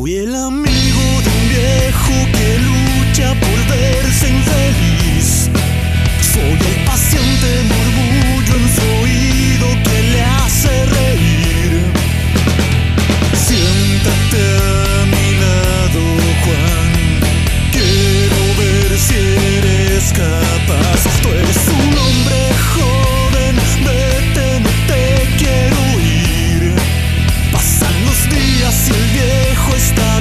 Soy el amigo de un viejo que lucha por verse infeliz. Soy el paciente murmullo en su oído que le hace reír. Siéntate a mi lado, Juan. Quiero ver si eres capaz. Tú eres un hombre joven, vete, no te quiero ir. Pasan los días y el viejo está